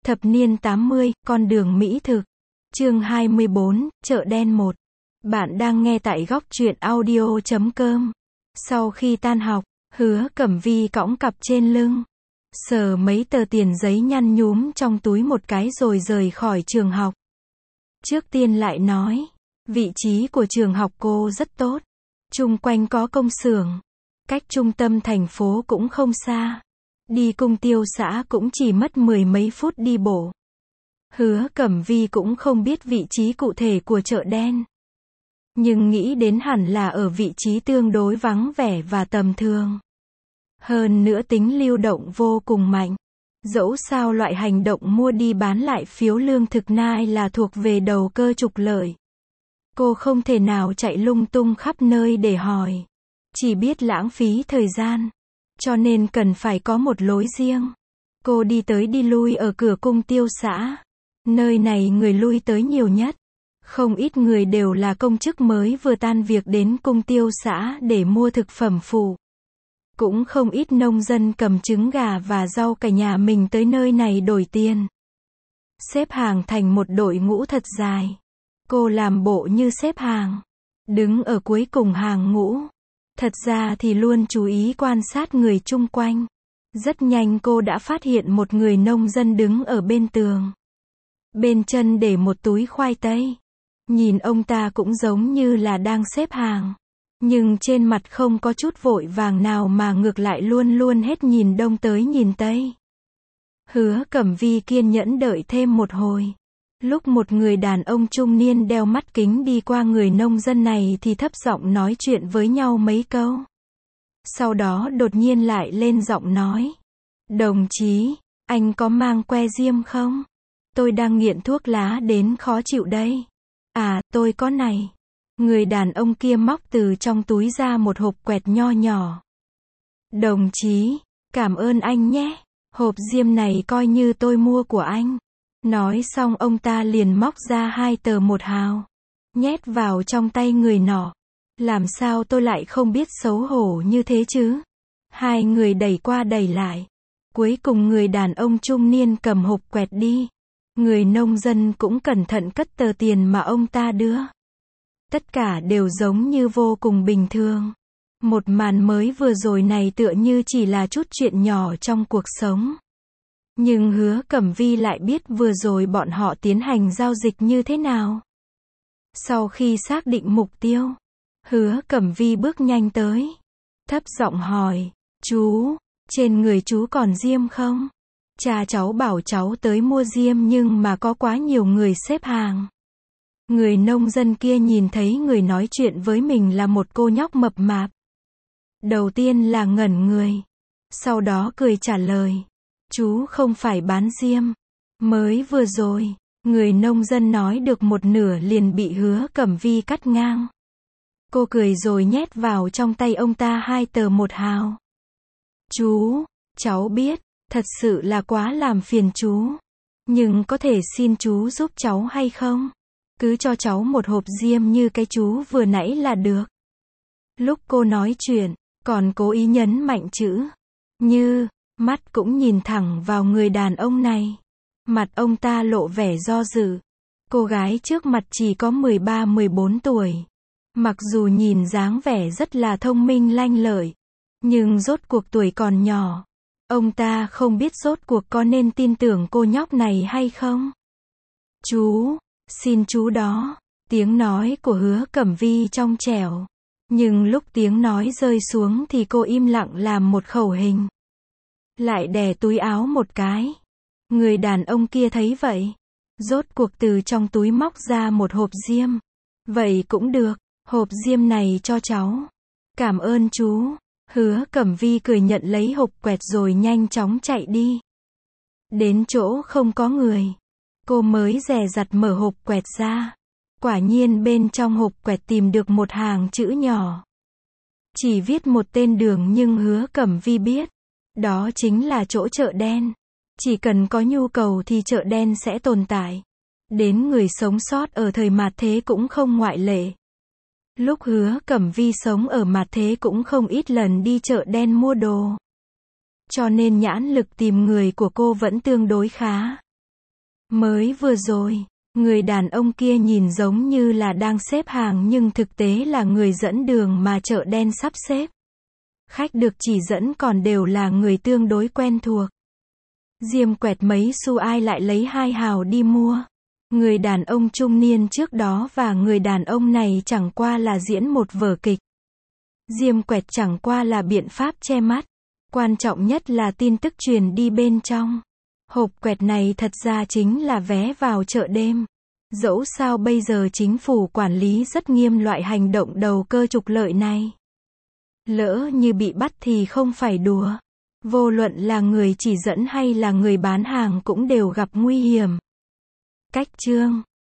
Thập niên 80, con đường mỹ thực. Chương 24, chợ đen 1. Bạn đang nghe tại góc truyện audio.com. Sau khi tan học, Hứa Cẩm Vi cõng cặp trên lưng, sờ mấy tờ tiền giấy nhăn nhúm trong túi một cái rồi rời khỏi trường học. Trước tiên lại nói, vị trí của trường học cô rất tốt. Chung quanh có công xưởng, cách trung tâm thành phố cũng không xa. Đi Cung Tiêu xã cũng chỉ mất 10 mấy phút đi bộ. Hứa Cẩm Vi cũng không biết vị trí cụ thể của chợ đen, nhưng nghĩ đến hẳn là ở vị trí tương đối vắng vẻ và tầm thường. Hơn nữa tính lưu động vô cùng mạnh. Dẫu sao loại hành động mua đi bán lại phiếu lương thực này là thuộc về đầu cơ trục lợi. Cô không thể nào chạy lung tung khắp nơi để hỏi, chỉ biết lãng phí thời gian. Cho nên cần phải có một lối riêng. Cô đi tới đi lui ở cửa Cung Tiêu xã. Nơi này người lui tới nhiều nhất. Không ít người đều là công chức mới vừa tan việc đến Cung Tiêu xã để mua thực phẩm phụ. Cũng không ít nông dân cầm trứng gà và rau cả nhà mình tới nơi này đổi tiền. Xếp hàng thành một đội ngũ thật dài. Cô làm bộ như xếp hàng, đứng ở cuối cùng hàng ngũ. Thật ra thì luôn chú ý quan sát người chung quanh. Rất nhanh cô đã phát hiện một người nông dân đứng ở bên tường. Bên chân để một túi khoai tây. Nhìn ông ta cũng giống như là đang xếp hàng. Nhưng trên mặt không có chút vội vàng nào mà ngược lại luôn luôn hết nhìn đông tới nhìn tây. Hứa Cẩm Vi kiên nhẫn đợi thêm một hồi. Lúc một người đàn ông trung niên đeo mắt kính đi qua người nông dân này thì thấp giọng nói chuyện với nhau mấy câu. Sau đó đột nhiên lại lên giọng nói. Đồng chí, anh có mang que diêm không? Tôi đang nghiện thuốc lá đến khó chịu đây. À, tôi có này. Người đàn ông kia móc từ trong túi ra một hộp quẹt nho nhỏ. Đồng chí, cảm ơn anh nhé. Hộp diêm này coi như tôi mua của anh. Nói xong ông ta liền móc ra 2 tờ 1 hào. Nhét vào trong tay người nọ. Làm sao tôi lại không biết xấu hổ như thế chứ? Hai người đẩy qua đẩy lại. Cuối cùng người đàn ông trung niên cầm hộp quẹt đi. Người nông dân cũng cẩn thận cất tờ tiền mà ông ta đưa. Tất cả đều giống như vô cùng bình thường. Một màn mới vừa rồi này tựa như chỉ là chút chuyện nhỏ trong cuộc sống. Nhưng Hứa Cẩm Vi lại biết vừa rồi bọn họ tiến hành giao dịch như thế nào. Sau khi xác định mục tiêu, Hứa Cẩm Vi bước nhanh tới. Thấp giọng hỏi, chú, trên người chú còn diêm không? Cha cháu bảo cháu tới mua diêm nhưng mà có quá nhiều người xếp hàng. Người nông dân kia nhìn thấy người nói chuyện với mình là một cô nhóc mập mạp. Đầu tiên là ngẩn người. Sau đó cười trả lời. Chú không phải bán diêm. Mới vừa rồi, người nông dân nói được một nửa liền bị Hứa Cẩm Vi cắt ngang. Cô cười rồi nhét vào trong tay ông ta 2 tờ 1 hào. Chú, cháu biết, thật sự là quá làm phiền chú. Nhưng có thể xin chú giúp cháu hay không? Cứ cho cháu một hộp diêm như cái chú vừa nãy là được. Lúc cô nói chuyện, còn cố ý nhấn mạnh chữ như, mắt cũng nhìn thẳng vào người đàn ông này. Mặt ông ta lộ vẻ do dự. Cô gái trước mặt chỉ có 13-14 tuổi. Mặc dù nhìn dáng vẻ rất là thông minh lanh lợi, nhưng rốt cuộc tuổi còn nhỏ. Ông ta không biết rốt cuộc có nên tin tưởng cô nhóc này hay không. Chú, xin chú đó. Tiếng nói của Hứa Cẩm Vi trong trẻo. Nhưng lúc tiếng nói rơi xuống thì cô im lặng làm một khẩu hình. Lại đè túi áo một cái. Người đàn ông kia thấy vậy. Rốt cuộc từ trong túi móc ra một hộp diêm. Vậy cũng được, hộp diêm này cho cháu. Cảm ơn chú. Hứa Cẩm Vi cười nhận lấy hộp quẹt rồi nhanh chóng chạy đi. Đến chỗ không có người. Cô mới dè dặt mở hộp quẹt ra. Quả nhiên bên trong hộp quẹt tìm được một hàng chữ nhỏ. Chỉ viết một tên đường nhưng Hứa Cẩm Vi biết. Đó chính là chỗ chợ đen. Chỉ cần có nhu cầu thì chợ đen sẽ tồn tại. Đến người sống sót ở thời mạt thế cũng không ngoại lệ. Lúc Hứa Cẩm Vi sống ở mạt thế cũng không ít lần đi chợ đen mua đồ. Cho nên nhãn lực tìm người của cô vẫn tương đối khá. Mới vừa rồi, người đàn ông kia nhìn giống như là đang xếp hàng nhưng thực tế là người dẫn đường mà chợ đen sắp xếp. Khách được chỉ dẫn còn đều là người tương đối quen thuộc. Diêm quẹt mấy xu ai lại lấy 2 hào đi mua. Người đàn ông trung niên trước đó và người đàn ông này chẳng qua là diễn một vở kịch. Diêm quẹt chẳng qua là biện pháp che mắt. Quan trọng nhất là tin tức truyền đi bên trong. Hộp quẹt này thật ra chính là vé vào chợ đêm. Dẫu sao bây giờ chính phủ quản lý rất nghiêm loại hành động đầu cơ trục lợi này. Lỡ như bị bắt thì không phải đùa. Vô luận là người chỉ dẫn hay là người bán hàng cũng đều gặp nguy hiểm. Cách chương